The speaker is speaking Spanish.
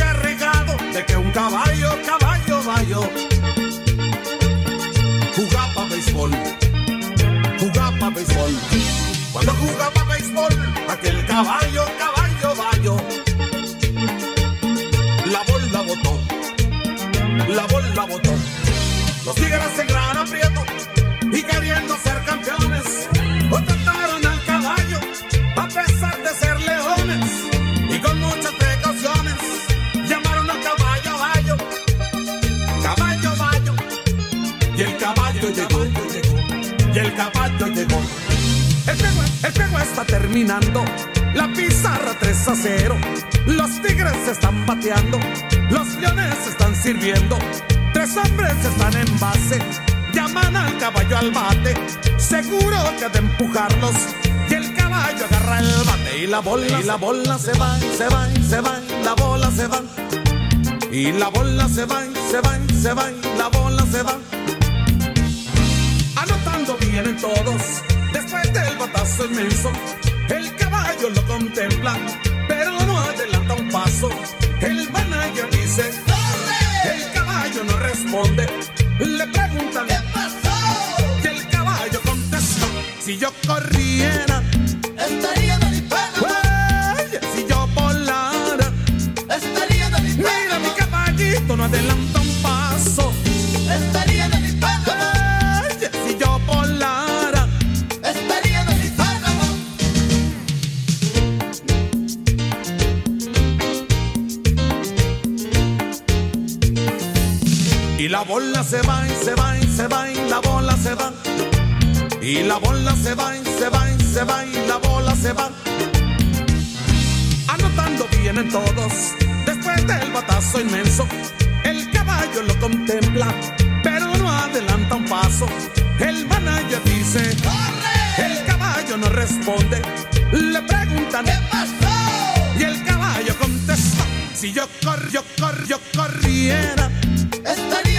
se ha regado de que un caballo, bayo, jugaba béisbol. Cuando jugaba béisbol, aquel caballo, bayo, la bola botó. Los Tigres en gran aprieto y queriendo ser campeones, contrataron al caballo a pesar de ser leones, y con muchas precauciones llamaron al caballo bayo, y el caballo llegó. El juego está terminando, la pizarra 3-0. Los Tigres se están bateando, los Leones se están sirviendo. 3 hombres están en base, llaman al caballo al bate, seguro que ha de empujarlos, y el caballo agarra el bate y la bola se va, la bola se va, y la bola se va, la bola se va. Anotando vienen todos, después del batazo inmenso, el caballo lo contempla, pero no adelanta un paso. El manager dice, ¡corre! El caballo no responde, le preguntan, ¿qué pasó? Y el caballo contesta, si yo corriera, estaría en el hispano. Si yo volara, estaría en el hispano. Mira, mi caballito no adelanta un paso, estaría en el hispano. Si yo volara, estaría en el hispano. Y la bola se va, y la bola se va. Y la bola se va, y la bola se va. Anotando vienen todos, después del batazo inmenso. El caballo lo contempla, pero no adelanta un paso. El manager dice, ¡corre! El caballo no responde, le preguntan, ¿qué pasó? Y el caballo contesta, si yo corriera, estaría